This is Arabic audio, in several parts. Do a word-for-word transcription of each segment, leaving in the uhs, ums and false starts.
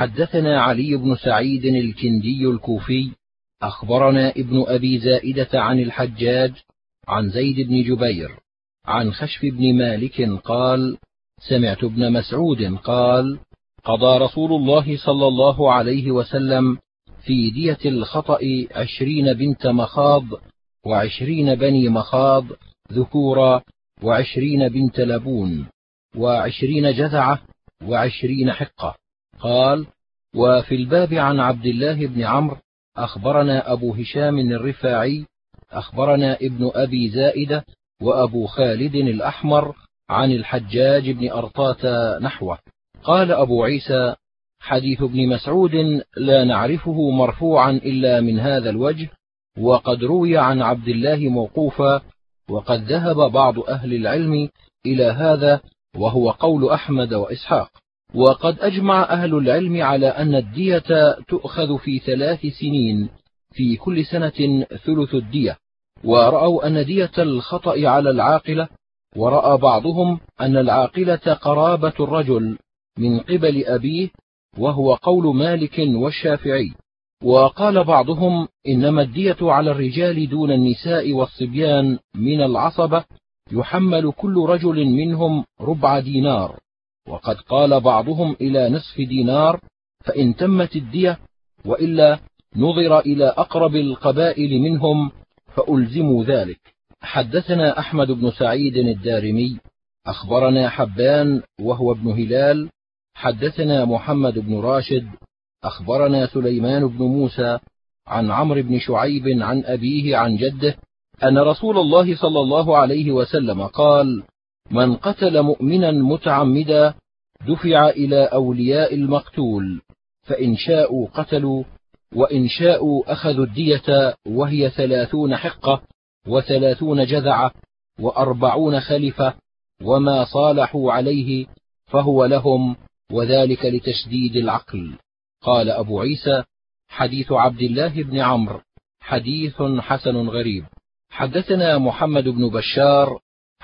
حدثنا علي بن سعيد الكندي الكوفي أخبرنا ابن أبي زائدة عن الحجاج عن زيد بن جبير عن خشف بن مالك قال: سمعت ابن مسعود قال: قضى رسول الله صلى الله عليه وسلم في دية الخطأ عشرين بنت مخاض وعشرين بني مخاض ذكورا وعشرين بنت لبون وعشرين جذعة وعشرين حقة. قال: وفي الباب عن عبد الله بن عمرو أخبرنا أبو هشام الرفاعي أخبرنا ابن أبي زائدة وأبو خالد الأحمر عن الحجاج بن أرطاة نحوه. قال أبو عيسى: حديث ابن مسعود لا نعرفه مرفوعا إلا من هذا الوجه، وقد روي عن عبد الله موقوفا، وقد ذهب بعض أهل العلم إلى هذا وهو قول أحمد وإسحاق. وقد أجمع أهل العلم على أن الدية تؤخذ في ثلاث سنين، في كل سنة ثلث الدية، ورأوا أن دية الخطأ على العاقلة، ورأى بعضهم أن العاقلة قرابة الرجل من قبل أبيه، وهو قول مالك والشافعي. وقال بعضهم إنما الدية على الرجال دون النساء والصبيان من العصبة، يحمل كل رجل منهم ربع دينار. وقد قال بعضهم إلى نصف دينار فإن تمت الدية، وإلا نظر إلى أقرب القبائل منهم فألزموا ذلك. حدثنا أحمد بن سعيد الدارمي أخبرنا حبان وهو ابن هلال حدثنا محمد بن راشد أخبرنا سليمان بن موسى عن عمرو بن شعيب عن أبيه عن جده أن رسول الله صلى الله عليه وسلم قال: من قتل مؤمنا متعمدا دفع إلى أولياء المقتول، فإن شاءوا قتلوا وإن شاءوا أخذوا الدية، وهي ثلاثون حقة وثلاثون جذعة وأربعون خلفة، وما صالحوا عليه فهو لهم، وذلك لتشديد العقل. قال أبو عيسى: حديث عبد الله بن عمرو حديث حسن غريب. حدثنا محمد بن بشار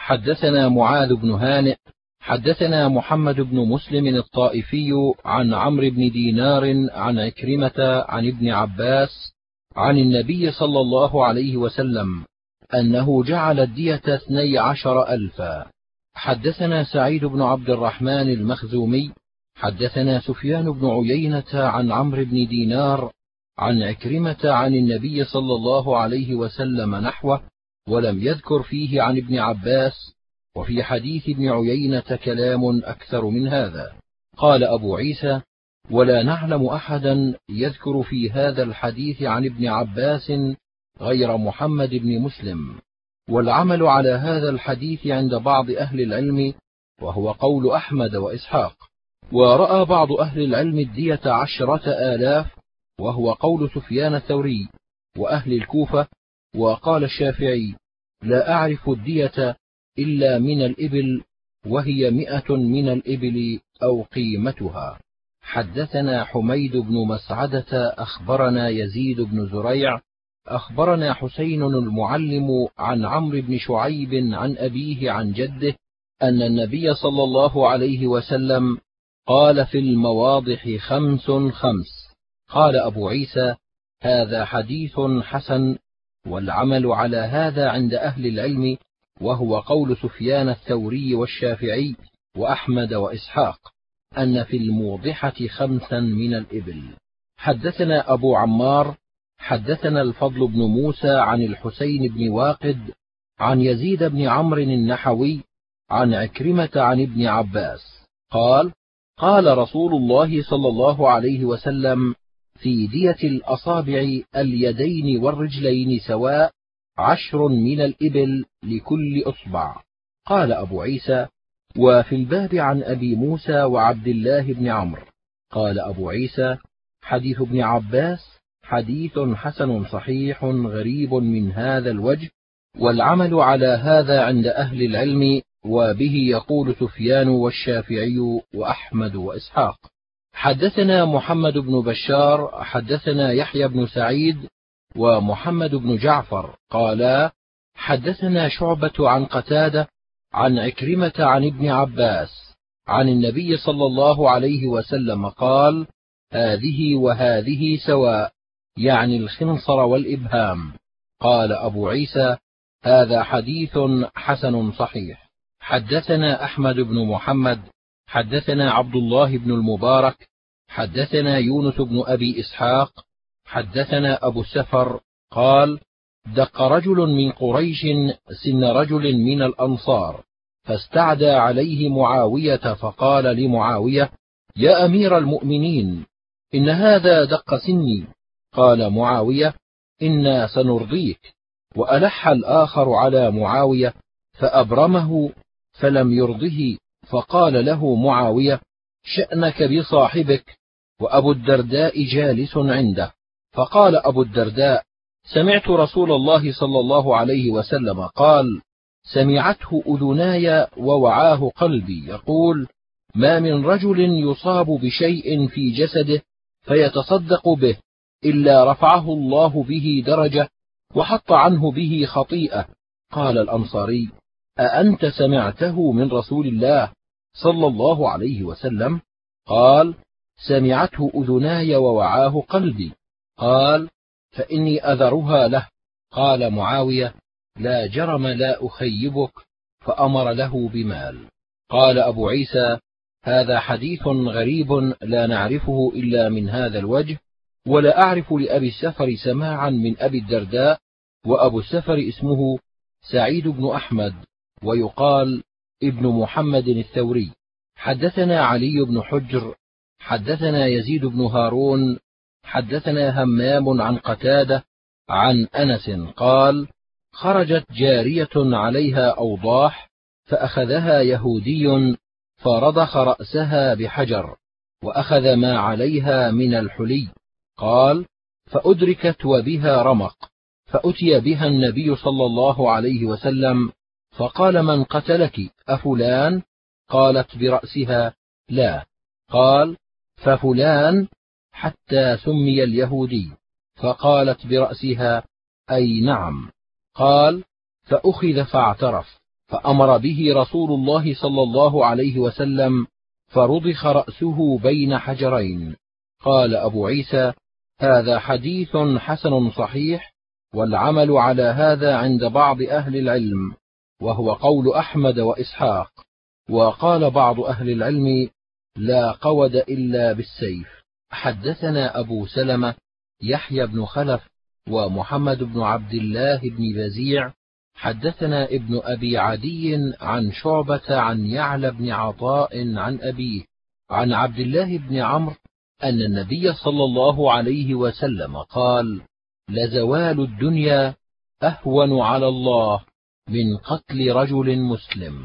حدثنا معاذ بن هانئ حدثنا محمد بن مسلم الطائفي عن عمرو بن دينار عن عكرمة عن ابن عباس عن النبي صلى الله عليه وسلم أنه جعل الدية اثني عشر ألفا. حدثنا سعيد بن عبد الرحمن المخزومي حدثنا سفيان بن عيينة عن عمرو بن دينار عن عكرمة عن النبي صلى الله عليه وسلم نحوه، ولم يذكر فيه عن ابن عباس، وفي حديث ابن عيينة كلام أكثر من هذا. قال أبو عيسى: ولا نعلم أحدا يذكر في هذا الحديث عن ابن عباس غير محمد بن مسلم، والعمل على هذا الحديث عند بعض أهل العلم، وهو قول أحمد وإسحاق. ورأى بعض أهل العلم الدية عشرة آلاف، وهو قول سفيان الثوري وأهل الكوفة. وقال الشافعي: لا أعرف الدية إلا من الإبل، وهي مئة من الإبل أو قيمتها. حدثنا حميد بن مسعدة أخبرنا يزيد بن زريع أخبرنا حسين المعلم عن عمرو بن شعيب عن أبيه عن جده أن النبي صلى الله عليه وسلم قال في المواضح خمس خمس. قال أبو عيسى: هذا حديث حسن، والعمل على هذا عند أهل العلم، وهو قول سفيان الثوري والشافعي وأحمد وإسحاق، أن في الموضحة خمسا من الإبل. حدثنا أبو عمار حدثنا الفضل بن موسى عن الحسين بن واقد عن يزيد بن عمرو النحوي عن عكرمة عن ابن عباس قال: قال رسول الله صلى الله عليه وسلم: في دية الأصابع اليدين والرجلين سواء، عشر من الإبل لكل أصبع. قال أبو عيسى: وفي الباب عن أبي موسى وعبد الله بن عمرو. قال أبو عيسى: حديث ابن عباس حديث حسن صحيح غريب من هذا الوجه، والعمل على هذا عند أهل العلم، وبه يقول سفيان والشافعي وأحمد وإسحاق. حدثنا محمد بن بشار حدثنا يحيى بن سعيد ومحمد بن جعفر قالا: حدثنا شعبة عن قتادة عن عكرمة عن ابن عباس عن النبي صلى الله عليه وسلم قال: هذه وهذه سواء، يعني الخنصر والإبهام. قال أبو عيسى: هذا حديث حسن صحيح. حدثنا أحمد بن محمد حدثنا عبد الله بن المبارك حدثنا يونس بن أبي إسحاق حدثنا أبو السفر قال: دق رجل من قريش سن رجل من الأنصار، فاستعدى عليه معاوية، فقال لمعاوية: يا أمير المؤمنين، إن هذا دق سني. قال معاوية: إنا سنرضيك. وألح الآخر على معاوية فأبرمه فلم يرضه، فقال له معاوية: شأنك بصاحبك. وأبو الدرداء جالس عنده، فقال أبو الدرداء: سمعت رسول الله صلى الله عليه وسلم قال: سمعته أذناي ووعاه قلبي، يقول: ما من رجل يصاب بشيء في جسده فيتصدق به إلا رفعه الله به درجة وحط عنه به خطيئة. قال الأنصاري: أأنت سمعته من رسول الله صلى الله عليه وسلم؟ قال: سمعته أذناي ووعاه قلبي. قال: فإني أذرها له. قال معاوية: لا جرم لا أخيبك، فأمر له بمال. قال أبو عيسى: هذا حديث غريب لا نعرفه إلا من هذا الوجه، ولا أعرف لأبي السفر سماعا من أبي الدرداء، وأبو السفر اسمه سعيد بن أحمد، ويقال ابن محمد الثوري. حدثنا علي بن حجر حدثنا يزيد بن هارون حدثنا همام عن قتادة عن أنس قال: خرجت جارية عليها أوضاح، فأخذها يهودي فرضخ رأسها بحجر، وأخذ ما عليها من الحلي. قال: فأدركت وبها رمق، فأتي بها النبي صلى الله عليه وسلم، فقال: من قتلك أفلان؟ قالت برأسها: لا. قال: ففلان؟ حتى سمي اليهودي، فقالت برأسها: أي نعم. قال: فأخذ فاعترف، فأمر به رسول الله صلى الله عليه وسلم، فرضخ رأسه بين حجرين. قال أبو عيسى: هذا حديث حسن صحيح، والعمل على هذا عند بعض أهل العلم، وهو قول أحمد وإسحاق. وقال بعض أهل العلم: لا قود إلا بالسيف. حدثنا أبو سلمة يحيى بن خلف ومحمد بن عبد الله بن بزيع حدثنا ابن أبي عدي عن شعبة عن يعلى بن عطاء عن أبيه عن عبد الله بن عمرو أن النبي صلى الله عليه وسلم قال: لزوال الدنيا أهون على الله من قتل رجل مسلم.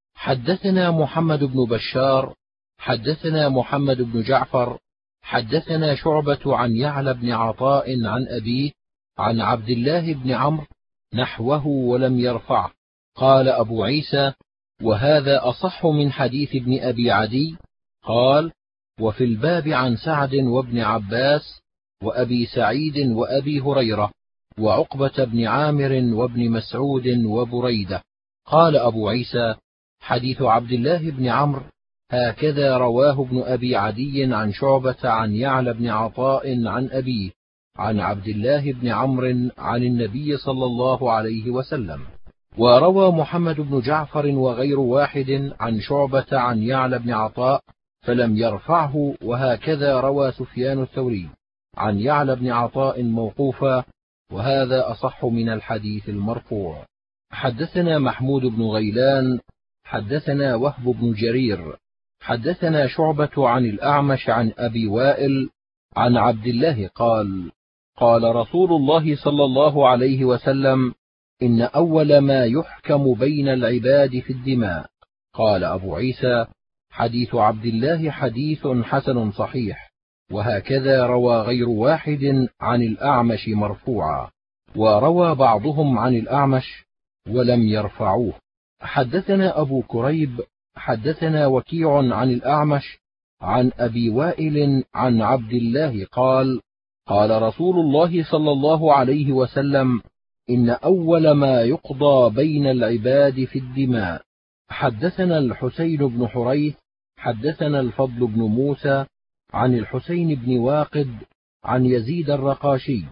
حدثنا محمد بن بشار حدثنا محمد بن جعفر حدثنا شعبة عن يعلى بن عطاء عن أبيه عن عبد الله بن عمرو نحوه ولم يرفعه. قال أبو عيسى: وهذا أصح من حديث ابن أبي عدي. قال: وفي الباب عن سعد وابن عباس وأبي سعيد وأبي هريرة وعقبة بن عامر وابن مسعود وبريدة. قال أبو عيسى: حديث عبد الله بن عمرو هكذا رواه ابن أبي عدي عن شعبة عن يعلى بن عطاء عن أبيه عن عبد الله بن عمرو عن النبي صلى الله عليه وسلم. وروى محمد بن جعفر وغير واحد عن شعبة عن يعلى بن عطاء فلم يرفعه، وهكذا روى سفيان الثوري عن يعلى بن عطاء موقوفا، وهذا أصح من الحديث المرفوع. حدثنا محمود بن غيلان حدثنا وهب بن جرير حدثنا شعبة عن الأعمش عن أبي وائل عن عبد الله قال: قال رسول الله صلى الله عليه وسلم: إن أول ما يحكم بين العباد في الدماء. قال أبو عيسى: حديث عبد الله حديث حسن صحيح، وهكذا روى غير واحد عن الأعمش مرفوعا، وروى بعضهم عن الأعمش ولم يرفعوه. حدثنا أبو كريب حدثنا وكيع عن الأعمش عن أبي وائل عن عبد الله قال: قال رسول الله صلى الله عليه وسلم: إن أول ما يقضى بين العباد في الدماء. حدثنا الحسين بن حريث حدثنا الفضل بن موسى عن الحسين بن واقد عن يزيد الرقاشي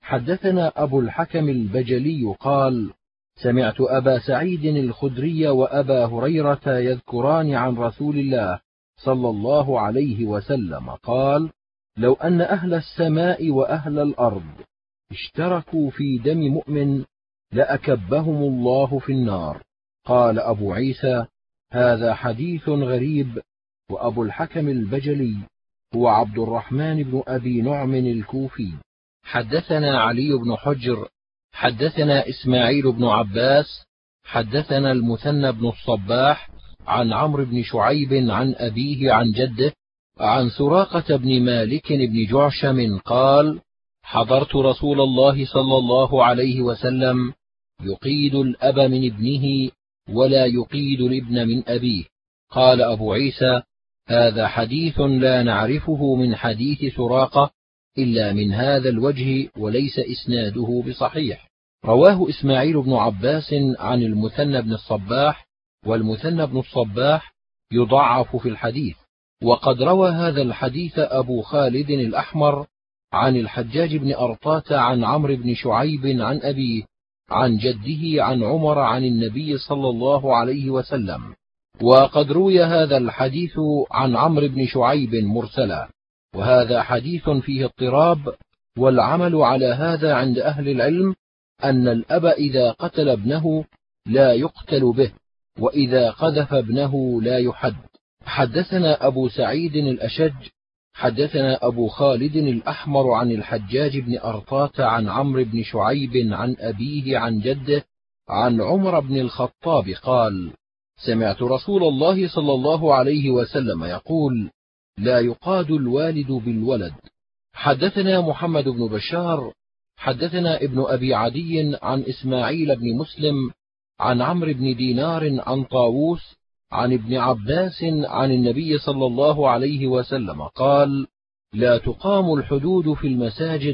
حدثنا أبو الحكم البجلي قال: سمعت أبا سعيد الخدري وأبا هريرة يذكران عن رسول الله صلى الله عليه وسلم قال: لو أن أهل السماء وأهل الأرض اشتركوا في دم مؤمن لأكبهم الله في النار. قال أبو عيسى: هذا حديث غريب. وأبو الحكم البجلي هو عبد الرحمن بن أبي نعم الكوفي. حدثنا علي بن حجر حدثنا إسماعيل بن عباس حدثنا المثنى بن الصباح عن عمرو بن شعيب عن أبيه عن جده عن سراقة بن مالك بن جعشم قال: حضرت رسول الله صلى الله عليه وسلم يقيد الأب من ابنه ولا يقيد الابن من أبيه. قال أبو عيسى: هذا حديث لا نعرفه من حديث سراقة إلا من هذا الوجه وليس إسناده بصحيح. رواه إسماعيل بن عباس عن المثنى بن الصباح، والمثنى بن الصباح يضعف في الحديث. وقد روى هذا الحديث أبو خالد الأحمر عن الحجاج بن أرطاة عن عمرو بن شعيب عن أبيه عن جده عن عمر عن النبي صلى الله عليه وسلم. وقد روي هذا الحديث عن عمرو بن شعيب مرسلا، وهذا حديث فيه اضطراب. والعمل على هذا عند أهل العلم أن الأب إذا قتل ابنه لا يقتل به، وإذا قذف ابنه لا يحد. حدثنا أبو سعيد الأشج حدثنا أبو خالد الأحمر عن الحجاج بن أرطاة عن عمرو بن شعيب عن أبيه عن جده عن عمر بن الخطاب قال: سمعت رسول الله صلى الله عليه وسلم يقول: لا يقاد الوالد بالولد. حدثنا محمد بن بشار حدثنا ابن أبي عدي عن إسماعيل بن مسلم عن عمرو بن دينار عن طاووس عن ابن عباس عن النبي صلى الله عليه وسلم قال: لا تقام الحدود في المساجد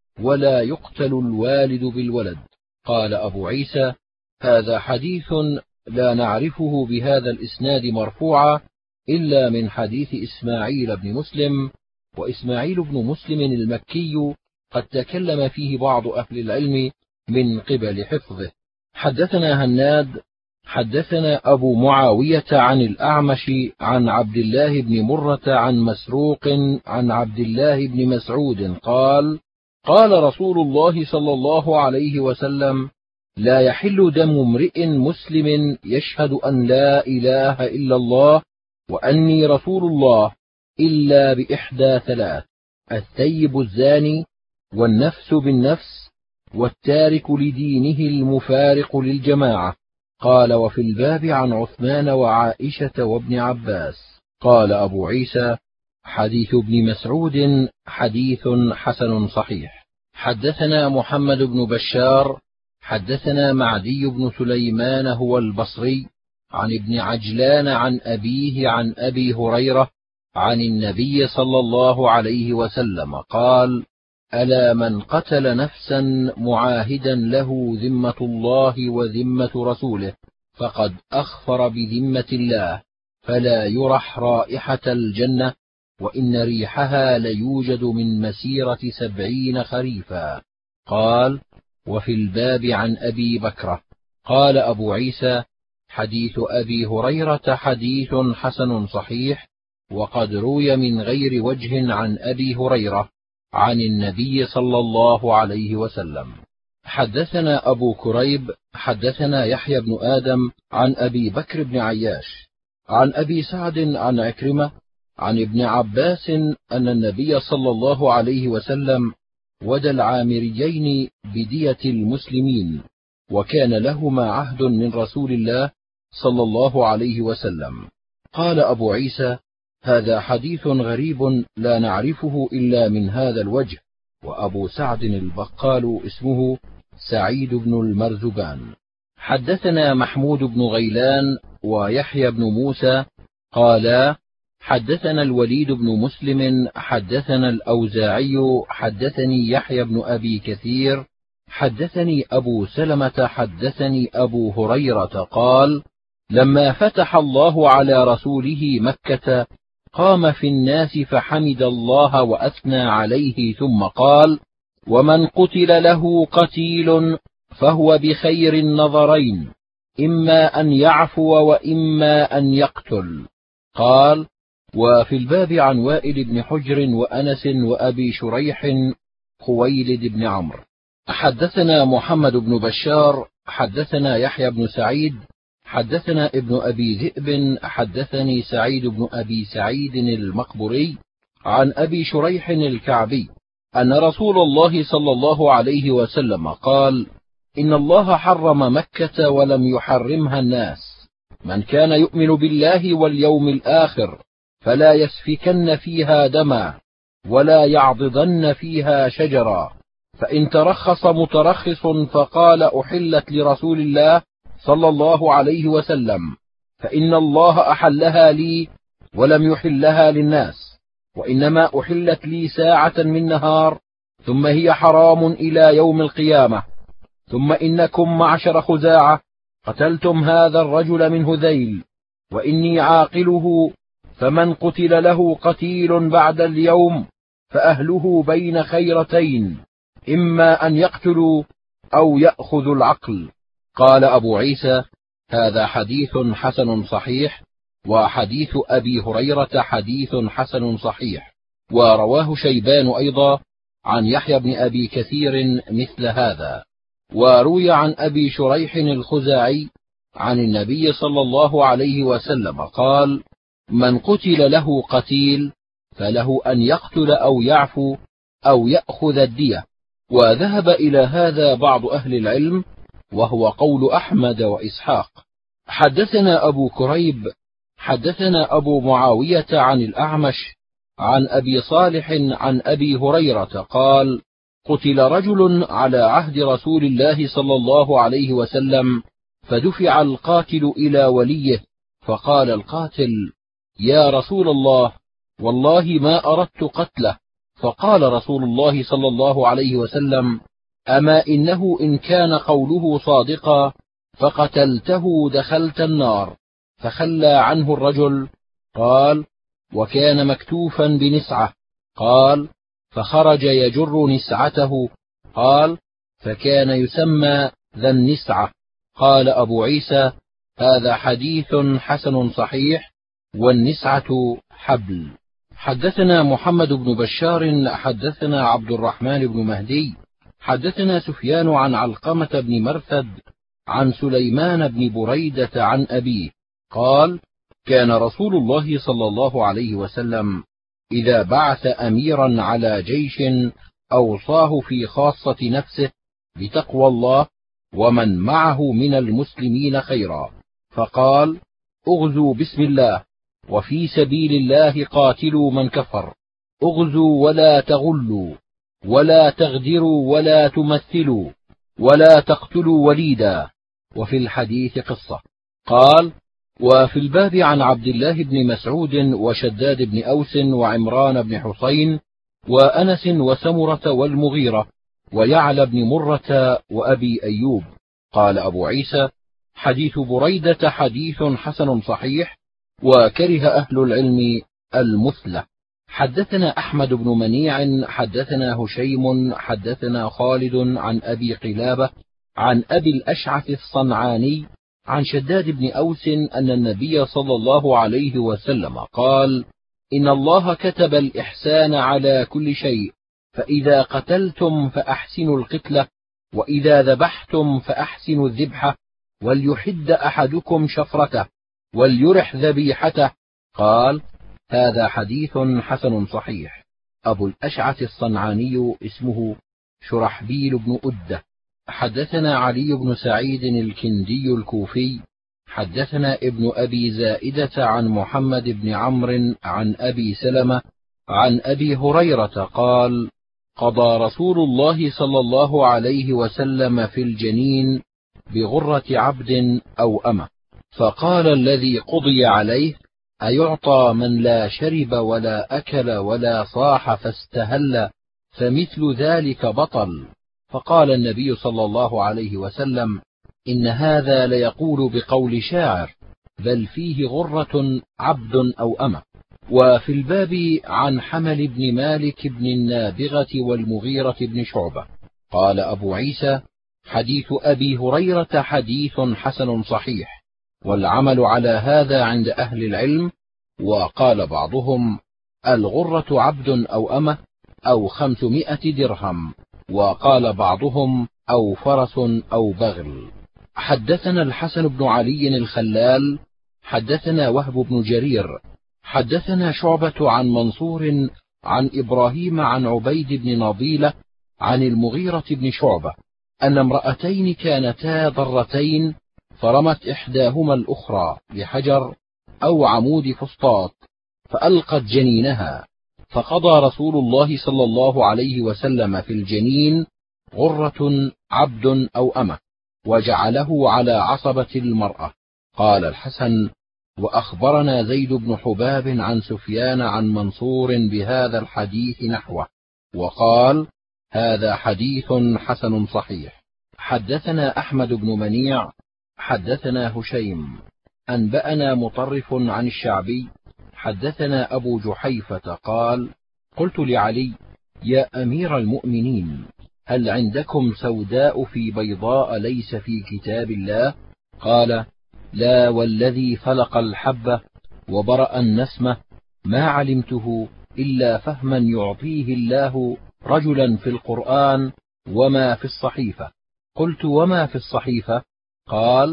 ولا يقتل الوالد بالولد. قال أبو عيسى: هذا حديث لا نعرفه بهذا الإسناد مرفوعا إلا من حديث إسماعيل بن مسلم. وإسماعيل بن مسلم المكي قد تكلم فيه بعض أهل العلم من قبل حفظه. حدثنا هناد حدثنا أبو معاوية عن الأعمش عن عبد الله بن مرة عن مسروق عن عبد الله بن مسعود قال: قال رسول الله صلى الله عليه وسلم: لا يحل دم امرئ مسلم يشهد أن لا إله إلا الله وأني رسول الله إلا بإحدى ثلاث: الثيب الزاني، والنفس بالنفس، والتارك لدينه المفارق للجماعة. قال: وفي الباب عن عثمان وعائشة وابن عباس. قال أبو عيسى: حديث ابن مسعود حديث حسن صحيح. حدثنا محمد بن بشار حدثنا معدي بن سليمان هو البصري عن ابن عجلان عن أبيه عن أبي هريرة عن النبي صلى الله عليه وسلم قال: ألا من قتل نفسا معاهدا له ذمة الله وذمة رسوله فقد أخفر بذمة الله، فلا يرح رائحة الجنة، وإن ريحها ليوجد من مسيرة سبعين خريفا. قال: وفي الباب عن أبي بكرة. قال أبو عيسى: حديث أبي هريرة حديث حسن صحيح، وقد روي من غير وجه عن أبي هريرة عن النبي صلى الله عليه وسلم. حدثنا أبو كريب حدثنا يحيى بن آدم عن أبي بكر بن عياش عن أبي سعد عن عكرمة عن ابن عباس أن النبي صلى الله عليه وسلم ودى العامريين بدية المسلمين، وكان لهما عهد من رسول الله صلى الله عليه وسلم. قال أبو عيسى: هذا حديث غريب لا نعرفه إلا من هذا الوجه. وأبو سعد البقال اسمه سعيد بن المرزبان. حدثنا محمود بن غيلان ويحيى بن موسى قالا: حدثنا الوليد بن مسلم حدثنا الأوزاعي حدثني يحيى بن أبي كثير حدثني أبو سلمة حدثني أبو هريرة قال: لما فتح الله على رسوله مكة قام في الناس فحمد الله وأثنى عليه ثم قال: ومن قتل له قتيل فهو بخير النظرين، إما أن يعفو وإما أن يقتل. قال: وفي الباب عن وائل بن حجر وأنس وأبي شريح خويلد بن عمرو. حدثنا محمد بن بشار حدثنا يحيى بن سعيد حدثنا ابن أبي ذئب حدثني سعيد بن أبي سعيد المقبري عن أبي شريح الكعبي أن رسول الله صلى الله عليه وسلم قال: إن الله حرم مكة ولم يحرمها الناس، من كان يؤمن بالله واليوم الآخر فلا يسفكن فيها دما ولا يعضدن فيها شجرا، فإن ترخص مترخص فقال أحلت لرسول الله صلى الله عليه وسلم، فإن الله أحلها لي ولم يحلها للناس، وإنما أحلت لي ساعة من نهار ثم هي حرام إلى يوم القيامة. ثم إنكم معشر خزاعة قتلتم هذا الرجل من هذيل، وإني عاقله، فمن قتل له قتيل بعد اليوم فأهله بين خيرتين، إما أن يقتلوا أو يأخذوا العقل. قال أبو عيسى: هذا حديث حسن صحيح، وحديث أبي هريرة حديث حسن صحيح. ورواه شيبان أيضا عن يحيى بن أبي كثير مثل هذا. وروي عن أبي شريح الخزاعي عن النبي صلى الله عليه وسلم قال: من قتل له قتيل فله أن يقتل أو يعفو أو يأخذ الدية. وذهب إلى هذا بعض أهل العلم، وهو قول أحمد وإسحاق. حدثنا أبو كريب حدثنا أبو معاوية عن الأعمش عن أبي صالح عن أبي هريرة قال: قتل رجل على عهد رسول الله صلى الله عليه وسلم، فدفع القاتل إلى وليه، فقال القاتل: يا رسول الله، والله ما أردت قتله. فقال رسول الله صلى الله عليه وسلم: أما إنه إن كان قوله صادقا فقتلته دخلت النار. فخلى عنه الرجل. قال: وكان مكتوفا بنسعة. قال: فخرج يجر نسعته. قال: فكان يسمى ذا النسعة. قال أبو عيسى: هذا حديث حسن صحيح، والنسعة حبل. حدثنا محمد بن بشار حدثنا عبد الرحمن بن مهدي حدثنا سفيان عن علقمة بن مرثد عن سليمان بن بريدة عن أبيه قال: كان رسول الله صلى الله عليه وسلم إذا بعث أميرا على جيش أوصاه في خاصة نفسه بتقوى الله ومن معه من المسلمين خيرا، فقال: اغزوا بسم الله، وفي سبيل الله قاتلوا من كفر، اغزوا ولا تغلوا ولا تغدروا ولا تمثلوا ولا تقتلوا وليدا. وفي الحديث قصة. قال: وفي الباب عن عبد الله بن مسعود وشداد بن أوس وعمران بن حسين وأنس وسمرة والمغيرة ويعلى بن مرة وأبي أيوب. قال أبو عيسى: حديث بريدة حديث حسن صحيح، وكره أهل العلم المثلة. حدثنا أحمد بن منيع حدثنا هشيم حدثنا خالد عن أبي قلابة عن أبي الأشعث الصنعاني عن شداد بن أوس أن النبي صلى الله عليه وسلم قال: إن الله كتب الإحسان على كل شيء، فإذا قتلتم فأحسنوا القتلة، وإذا ذبحتم فأحسنوا الذبحة، وليحد أحدكم شفرته وليرح ذبيحته. قال: هذا حديث حسن صحيح. أبو الأشعث الصنعاني اسمه شرحبيل بن أدة. حدثنا علي بن سعيد الكندي الكوفي حدثنا ابن أبي زائدة عن محمد بن عمرو عن أبي سلمة عن أبي هريرة قال: قضى رسول الله صلى الله عليه وسلم في الجنين بغرة عبد أو أمة، فقال الذي قضي عليه: أيعطى من لا شرب ولا أكل ولا صاح فاستهل، فمثل ذلك بطل. فقال النبي صلى الله عليه وسلم: إن هذا ليقول بقول شاعر، بل فيه غرة عبد أو أمة. وفي الباب عن حمل بن مالك بن النابغة والمغيرة بن شعبة. قال أبو عيسى: حديث أبي هريرة حديث حسن صحيح، والعمل على هذا عند أهل العلم. وقال بعضهم: الغرة عبد أو أمة أو خمسمائة درهم، وقال بعضهم: أو فرس أو بغل. حدثنا الحسن بن علي الخلال حدثنا وهب بن جرير حدثنا شعبة عن منصور عن إبراهيم عن عبيد بن نضيلة عن المغيرة بن شعبة أن امرأتين كانتا ضرتين، فرمت إحداهما الأخرى بحجر أو عمود فسطاط فألقت جنينها، فقضى رسول الله صلى الله عليه وسلم في الجنين: غرة عبد أو أمة، وجعله على عصبة المرأة. قال الحسن: وأخبرنا زيد بن حباب عن سفيان عن منصور بهذا الحديث نحوه، وقال: هذا حديث حسن صحيح. حدثنا أحمد بن منيع حدثنا هشيم أنبأنا مطرف عن الشعبي حدثنا أبو جحيفة قال: قلت لعلي: يا أمير المؤمنين، هل عندكم سوداء في بيضاء ليس في كتاب الله؟ قال: لا، والذي فلق الحبة وبرأ النسمة ما علمته إلا فهما يعطيه الله رجلا في القرآن وما في الصحيفة. قلت: وما في الصحيفة؟ قال: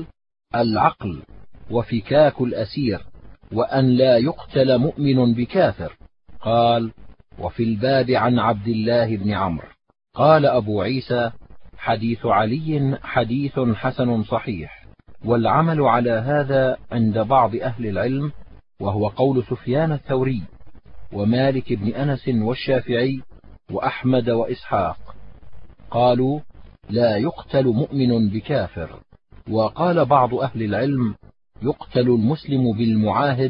العقل وفكاك الأسير، وأن لا يقتل مؤمن بكافر. قال: وفي الباب عن عبد الله بن عمرو. قال أبو عيسى: حديث علي حديث حسن صحيح، والعمل على هذا عند بعض أهل العلم، وهو قول سفيان الثوري ومالك بن أنس والشافعي وأحمد وإسحاق. قالوا: لا يقتل مؤمن بكافر. وقال بعض أهل العلم: يقتل المسلم بالمعاهد،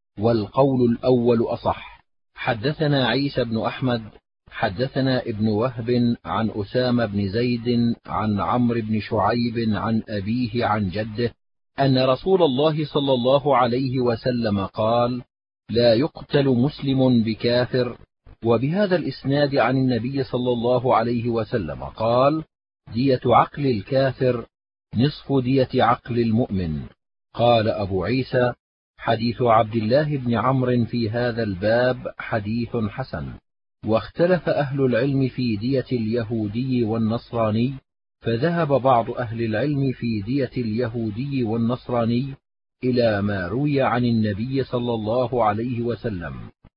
والقول الأول أصح. حدثنا عيسى بن أحمد حدثنا ابن وهب عن أسامة بن زيد عن عمرو بن شعيب عن أبيه عن جده أن رسول الله صلى الله عليه وسلم قال: لا يقتل مسلم بكافر. وبهذا الإسناد عن النبي صلى الله عليه وسلم قال: دية عقل الكافر نصف دية عقل المؤمن. قال أبو عيسى: حديث عبد الله بن عمرو في هذا الباب حديث حسن. واختلف أهل العلم في دية اليهودي والنصراني، فذهب بعض أهل العلم في دية اليهودي والنصراني إلى ما روي عن النبي صلى الله عليه وسلم.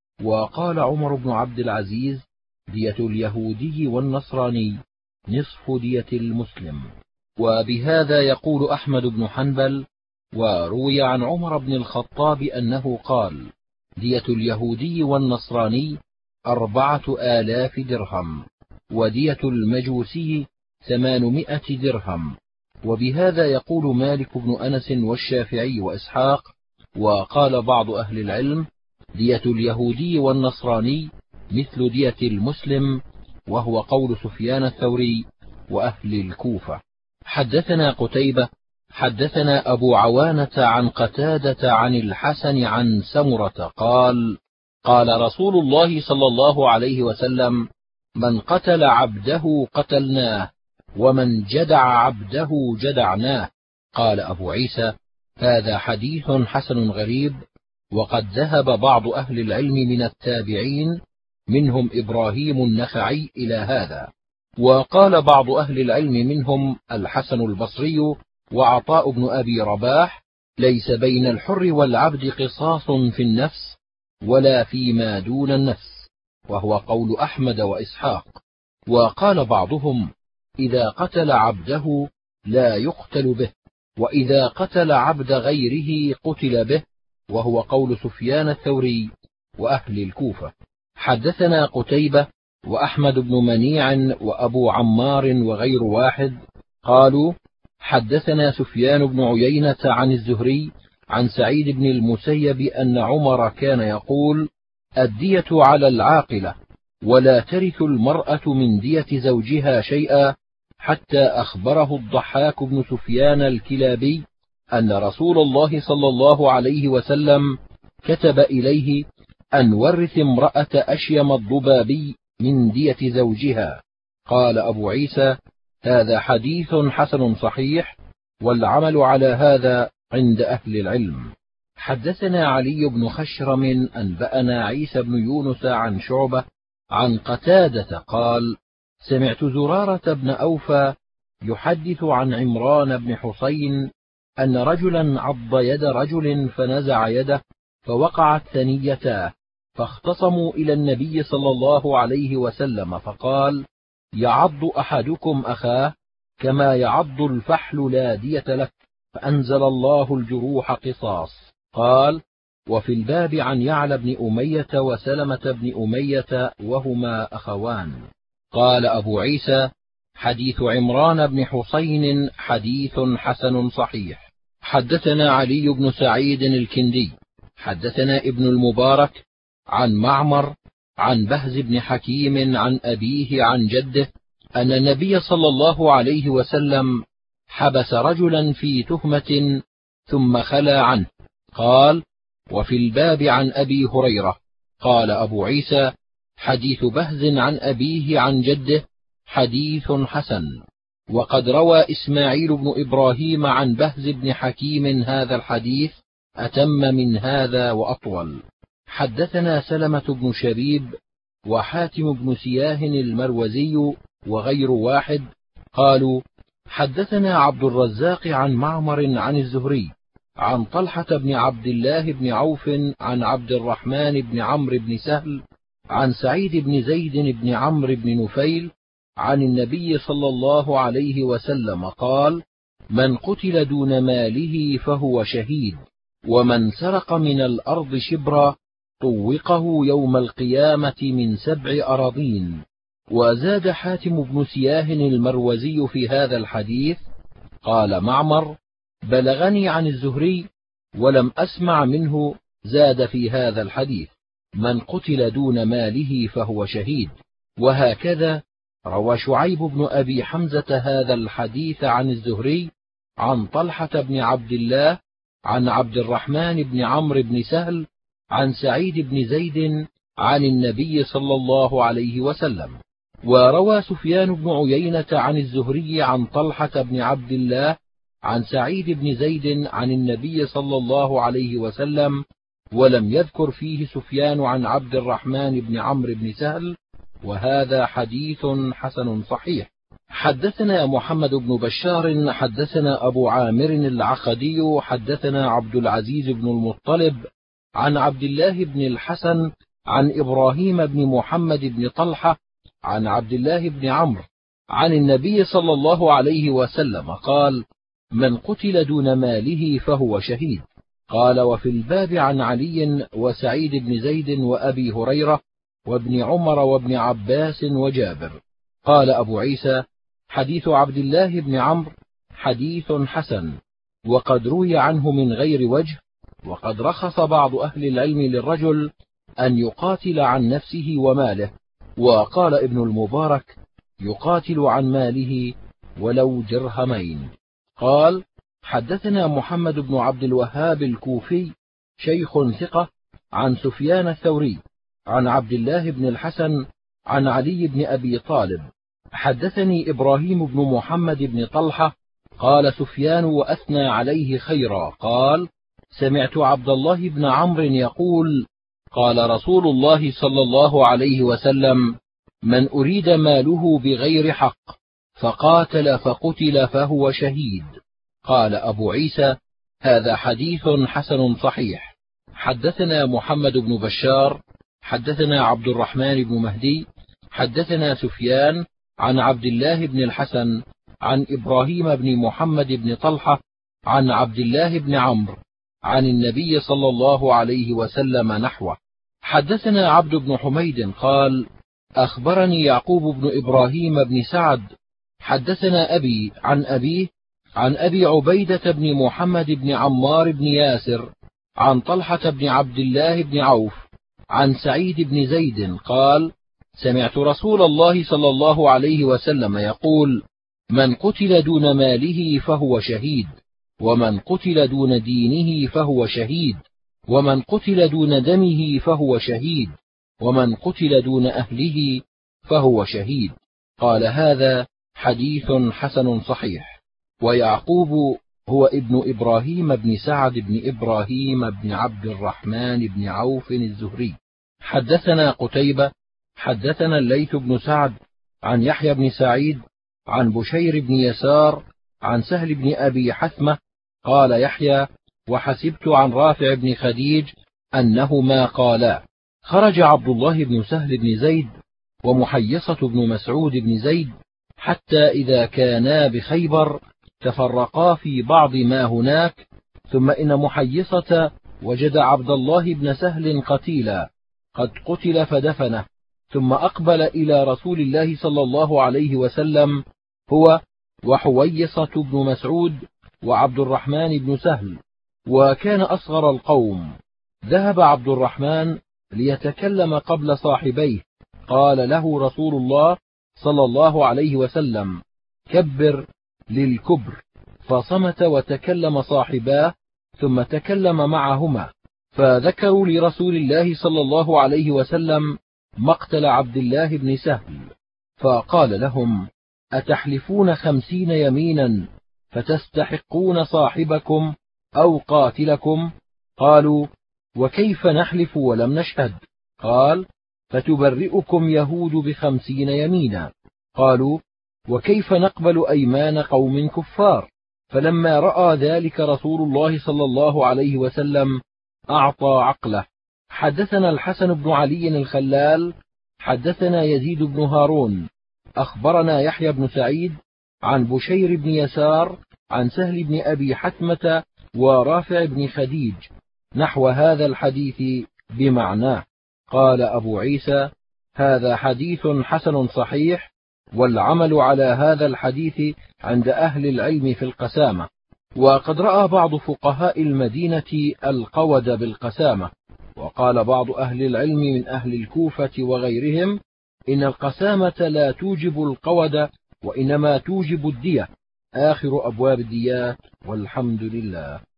وقال عمر بن عبد العزيز: دية اليهودي والنصراني نصف دية المسلم. وبهذا يقول أحمد بن حنبل. وروي عن عمر بن الخطاب أنه قال: دية اليهودي والنصراني أربعة آلاف درهم، ودية المجوسي ثمانمائة درهم. وبهذا يقول مالك بن أنس والشافعي وإسحاق. وقال بعض أهل العلم: دية اليهودي والنصراني مثل دية المسلم، وهو قول سفيان الثوري وأهل الكوفة. حدثنا قتيبة حدثنا أبو عوانة عن قتادة عن الحسن عن سمرة قال: قال رسول الله صلى الله عليه وسلم: من قتل عبده قتلناه، ومن جدع عبده جدعناه. قال أبو عيسى: هذا حديث حسن غريب. وقد ذهب بعض أهل العلم من التابعين منهم إبراهيم النخعي إلى هذا. وقال بعض أهل العلم منهم الحسن البصري وعطاء بن أبي رباح: ليس بين الحر والعبد قصاص في النفس ولا فيما دون النفس، وهو قول أحمد وإسحاق. وقال بعضهم: إذا قتل عبده لا يقتل به، وإذا قتل عبد غيره قتل به، وهو قول سفيان الثوري وأهل الكوفة. حدثنا قتيبة وأحمد بن منيع وأبو عمار وغير واحد قالوا: حدثنا سفيان بن عيينة عن الزهري عن سعيد بن المسيب أن عمر كان يقول: الدية على العاقلة، ولا ترث المرأة من دية زوجها شيئا، حتى أخبره الضحاك بن سفيان الكلابي أن رسول الله صلى الله عليه وسلم كتب إليه أن ورث امرأة أشيم الضبابي من دية زوجها. قال أبو عيسى: هذا حديث حسن صحيح، والعمل على هذا عند أهل العلم. حدثنا علي بن خشرم أنبأنا عيسى بن يونس عن شعبة عن قتادة قال: سمعت زرارة بن أوفى يحدث عن عمران بن حسين أن رجلا عض يد رجل فنزع يده فوقعت ثنيتاه، فاختصموا إلى النبي صلى الله عليه وسلم فقال: يعض أحدكم أخاه كما يعض الفحل لا دية لك، فأنزل الله الجروح قصاص. قال: وفي الباب عن يعلى بن أمية وسلمة بن أمية وهما أخوان. قال أبو عيسى: حديث عمران بن حسين حديث حسن صحيح. حدثنا علي بن سعيد الكندي حدثنا ابن المبارك عن معمر عن بهز بن حكيم عن أبيه عن جده أن النبي صلى الله عليه وسلم حبس رجلا في تهمة ثم خلى عنه. قال: وفي الباب عن أبي هريرة. قال أبو عيسى: حديث بهز عن أبيه عن جده حديث حسن. وقد روى إسماعيل بن إبراهيم عن بهز بن حكيم هذا الحديث أتم من هذا وأطول. حدثنا سلمة بن شبيب وحاتم بن سياه المروزي وغير واحد قالوا: حدثنا عبد الرزاق عن معمر عن الزهري عن طلحة بن عبد الله بن عوف عن عبد الرحمن بن عمرو بن سهل عن سعيد بن زيد بن عمرو بن نفيل عن النبي صلى الله عليه وسلم قال: من قتل دون ماله فهو شهيد، ومن سرق من الأرض شبرا طوقه يوم القيامة من سبع أراضين. وزاد حاتم بن سياه المروزي في هذا الحديث. قال معمر: بلغني عن الزهري ولم أسمع منه زاد في هذا الحديث: من قتل دون ماله فهو شهيد. وهكذا روى شعيب بن أبي حمزة هذا الحديث عن الزهري عن طلحة بن عبد الله عن عبد الرحمن بن عمرو بن سهل عن سعيد بن زيد عن النبي صلى الله عليه وسلم. وروى سفيان بن عيينة عن الزهري عن طلحة بن عبد الله عن سعيد بن زيد عن النبي صلى الله عليه وسلم، ولم يذكر فيه سفيان عن عبد الرحمن بن عمرو بن سهل، وهذا حديث حسن صحيح. حدثنا محمد بن بشار حدثنا أبو عامر العقدي حدثنا عبد العزيز بن المطلب عن عبد الله بن الحسن عن إبراهيم بن محمد بن طلحة عن عبد الله بن عمرو عن النبي صلى الله عليه وسلم قال: من قتل دون ماله فهو شهيد. قال: وفي الباب عن علي وسعيد بن زيد وأبي هريرة وابن عمر وابن عباس وجابر. قال أبو عيسى: حديث عبد الله بن عمرو حديث حسن، وقد روي عنه من غير وجه. وقد رخص بعض أهل العلم للرجل أن يقاتل عن نفسه وماله، وقال ابن المبارك: يقاتل عن ماله ولو درهمين. قال: حدثنا محمد بن عبد الوهاب الكوفي شيخ ثقة عن سفيان الثوري عن عبد الله بن الحسن عن علي بن أبي طالب. حدثني إبراهيم بن محمد بن طلحة قال سفيان وأثنى عليه خيرا قال: سمعت عبد الله بن عمرو يقول: قال رسول الله صلى الله عليه وسلم: من أريد ماله بغير حق فقاتل فقتل فهو شهيد. قال أبو عيسى: هذا حديث حسن صحيح. حدثنا محمد بن بشار حدثنا عبد الرحمن بن مهدي حدثنا سفيان عن عبد الله بن الحسن عن إبراهيم بن محمد بن طلحة عن عبد الله بن عمرو عن النبي صلى الله عليه وسلم نحوه. حدثنا عبد بن حميد قال: أخبرني يعقوب بن إبراهيم بن سعد حدثنا أبي عن أبيه عن أبي عبيدة بن محمد بن عمار بن ياسر عن طلحة بن عبد الله بن عوف عن سعيد بن زيد قال: سمعت رسول الله صلى الله عليه وسلم يقول: من قتل دون ماله فهو شهيد، ومن قتل دون دينه فهو شهيد، ومن قتل دون دمه فهو شهيد، ومن قتل دون أهله فهو شهيد. قال هذا حديث حسن صحيح. ويعقوب هو ابن إبراهيم بن سعد بن إبراهيم بن عبد الرحمن بن عوف الزهري. حدثنا قتيبة حدثنا الليث بن سعد عن يحيى بن سعيد عن بشير بن يسار عن سهل بن أبي حثمة قال يحيى: وحسبت عن رافع بن خديج أنهما قالا: خرج عبد الله بن سهل بن زيد ومحيصة بن مسعود بن زيد حتى إذا كانا بخيبر تفرقا في بعض ما هناك، ثم إن محيصة وجد عبد الله بن سهل قتيلا قد قتل فدفنه، ثم أقبل إلى رسول الله صلى الله عليه وسلم هو وحويصة بن مسعود وعبد الرحمن بن سهل، وكان أصغر القوم. ذهب عبد الرحمن ليتكلم قبل صاحبيه، قال له رسول الله صلى الله عليه وسلم: كبر للكبر، فصمت وتكلم صاحباه، ثم تكلم معهما، فذكروا لرسول الله صلى الله عليه وسلم مقتل عبد الله بن سهل، فقال لهم: أتحلفون خمسين يمينا فتستحقون صاحبكم أو قاتلكم؟ قالوا: وكيف نحلف ولم نشهد؟ قال: فتبرئكم يهود بخمسين يمينا. قالوا: وكيف نقبل أيمان قوم كفار؟ فلما رأى ذلك رسول الله صلى الله عليه وسلم أعطى عقله. حدثنا الحسن بن علي الخلال حدثنا يزيد بن هارون أخبرنا يحيى بن سعيد عن بشير بن يسار عن سهل بن أبي حثمة ورافع بن خديج نحو هذا الحديث بمعناه. قال أبو عيسى: هذا حديث حسن صحيح، والعمل على هذا الحديث عند أهل العلم في القسامة. وقد رأى بعض فقهاء المدينة القود بالقسامة، وقال بعض أهل العلم من أهل الكوفة وغيرهم إن القسامة لا توجب القود، وإنما توجب الدية. آخر أبواب الديات، والحمد لله.